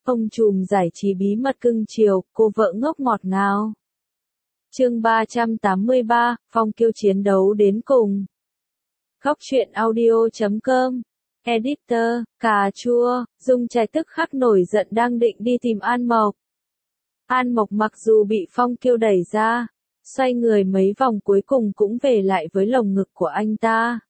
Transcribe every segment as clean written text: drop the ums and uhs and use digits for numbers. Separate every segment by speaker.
Speaker 1: Ông trùm giải trí bí mật cưng chiều, cô vợ ngốc ngọt ngào. Chương 383, Phong Kiêu chiến đấu đến cùng. Góc truyện audio.com. Editor, cà chua, Dung Trạch tức khắc nổi giận đang định đi tìm An Mộc. An Mộc mặc dù bị Phong Kiêu đẩy ra, xoay người mấy vòng cuối cùng cũng về lại với lồng ngực của anh ta.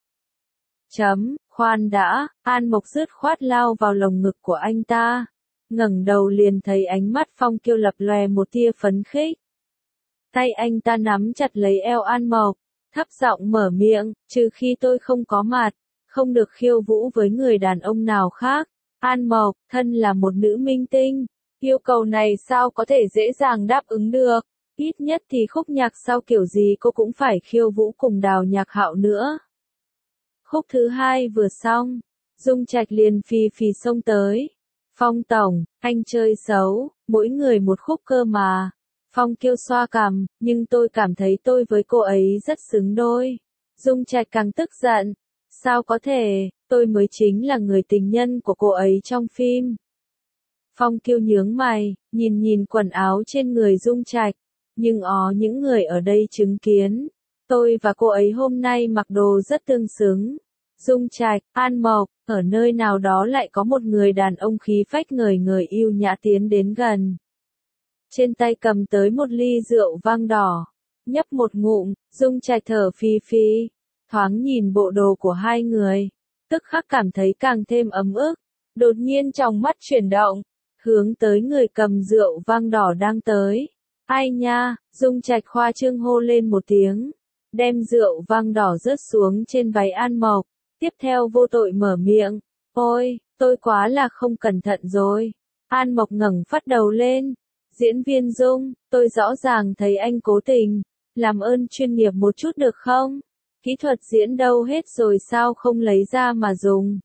Speaker 1: Khoan đã, An Mộc dứt khoát lao vào lồng ngực của anh ta. Ngẩng đầu liền thấy ánh mắt Phong Kiêu lập lòe một tia phấn khích. Tay anh ta nắm chặt lấy eo An Mộc, thấp giọng mở miệng, trừ khi tôi không có mặt, không được khiêu vũ với người đàn ông nào khác. An Mộc, thân là một nữ minh tinh, yêu cầu này sao có thể dễ dàng đáp ứng được, ít nhất thì khúc nhạc sau kiểu gì cô cũng phải khiêu vũ cùng Đào Nhạc Hạo nữa. Khúc thứ hai vừa xong, Dung Trạch liền phì phì xông tới. Phong tổng, anh chơi xấu, mỗi người một khúc cơ mà. Phong Kiêu xoa cằm, nhưng tôi cảm thấy tôi với cô ấy rất xứng đôi. Dung Trạch càng tức giận. Sao có thể, tôi mới chính là người tình nhân của cô ấy trong phim. Phong Kiêu nhướng mày, nhìn quần áo trên người Dung Trạch. Nhưng những người ở đây chứng kiến, tôi và cô ấy hôm nay mặc đồ rất tương xứng. Dung Trạch, An Mộc, ở nơi nào đó lại có một người đàn ông khí phách ngời ngời yêu nhã tiến đến gần. Trên tay cầm tới một ly rượu vang đỏ, nhấp một ngụm, Dung Trạch thở phì phì, thoáng nhìn bộ đồ của hai người, tức khắc cảm thấy càng thêm ấm ức, đột nhiên trong mắt chuyển động, hướng tới người cầm rượu vang đỏ đang tới. Ai nha, Dung Trạch khoa trương hô lên một tiếng, đem rượu vang đỏ rớt xuống trên váy An Mộc, tiếp theo vô tội mở miệng, ôi, tôi quá là không cẩn thận rồi. An Mộc ngẩng phát đầu lên, diễn viên Dung, tôi rõ ràng thấy anh cố tình, làm ơn chuyên nghiệp một chút được không? Kỹ thuật diễn đâu hết rồi sao không lấy ra mà dùng?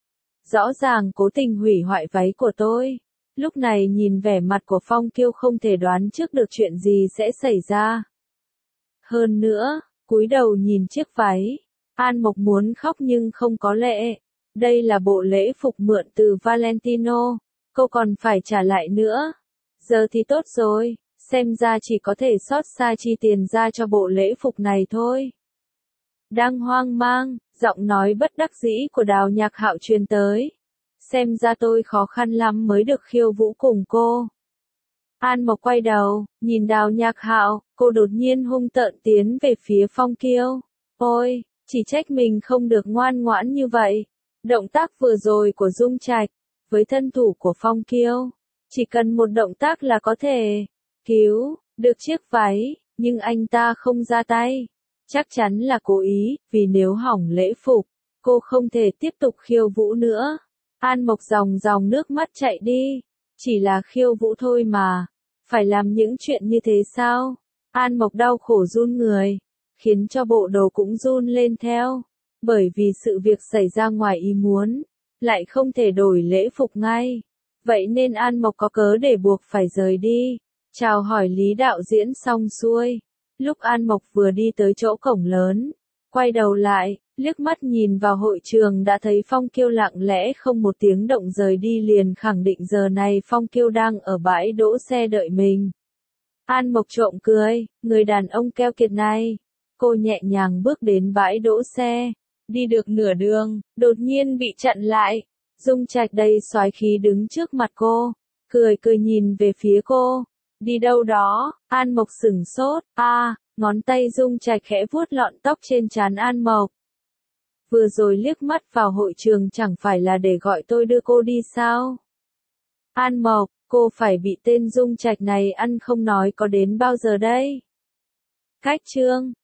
Speaker 1: Rõ ràng cố tình hủy hoại váy của tôi. Lúc này nhìn vẻ mặt của Phong Kiêu không thể đoán trước được chuyện gì sẽ xảy ra. Hơn nữa, cúi đầu nhìn chiếc váy, An Mộc muốn khóc nhưng không có lệ. Đây là bộ lễ phục mượn từ Valentino, cô còn phải trả lại nữa. Giờ thì tốt rồi, xem ra chỉ có thể xót xa chi tiền ra cho bộ lễ phục này thôi. Đang hoang mang, giọng nói bất đắc dĩ của Đào Nhạc Hạo truyền tới. Xem ra tôi khó khăn lắm mới được khiêu vũ cùng cô. An Mộc quay đầu, nhìn Đào Nhạc Hạo, cô đột nhiên hung tợn tiến về phía Phong Kiêu. Ôi, chỉ trách mình không được ngoan ngoãn như vậy. Động tác vừa rồi của Dung Trạch, với thân thủ của Phong Kiêu, chỉ cần một động tác là có thể cứu được chiếc váy, nhưng anh ta không ra tay. Chắc chắn là cố ý, vì nếu hỏng lễ phục, cô không thể tiếp tục khiêu vũ nữa. An Mộc dòng nước mắt chạy đi. Chỉ là khiêu vũ thôi mà. Phải làm những chuyện như thế sao? An Mộc đau khổ run người, khiến cho bộ đồ cũng run lên theo. Bởi vì sự việc xảy ra ngoài ý muốn, lại không thể đổi lễ phục ngay. Vậy nên An Mộc có cớ để buộc phải rời đi. Chào hỏi Lý đạo diễn xong xuôi. Lúc An Mộc vừa đi tới chỗ cổng lớn, quay đầu lại, liếc mắt nhìn vào hội trường đã thấy Phong Kiêu lặng lẽ không một tiếng động rời đi, liền khẳng định giờ này Phong Kiêu đang ở bãi đỗ xe đợi mình. An Mộc trộm cười, người đàn ông keo kiệt này. Cô nhẹ nhàng bước đến bãi đỗ xe, đi được nửa đường, đột nhiên bị chặn lại. Dung Trạch đầy soái khí đứng trước mặt cô, cười nhìn về phía cô. Đi đâu đó? An Mộc sửng sốt, ngón tay Dung Trạch khẽ vuốt lọn tóc trên trán An Mộc. Vừa rồi liếc mắt vào hội trường chẳng phải là để gọi tôi đưa cô đi sao? An Mộc, cô phải bị tên Dung Trạch này ăn không nói có đến bao giờ đây? Cách chương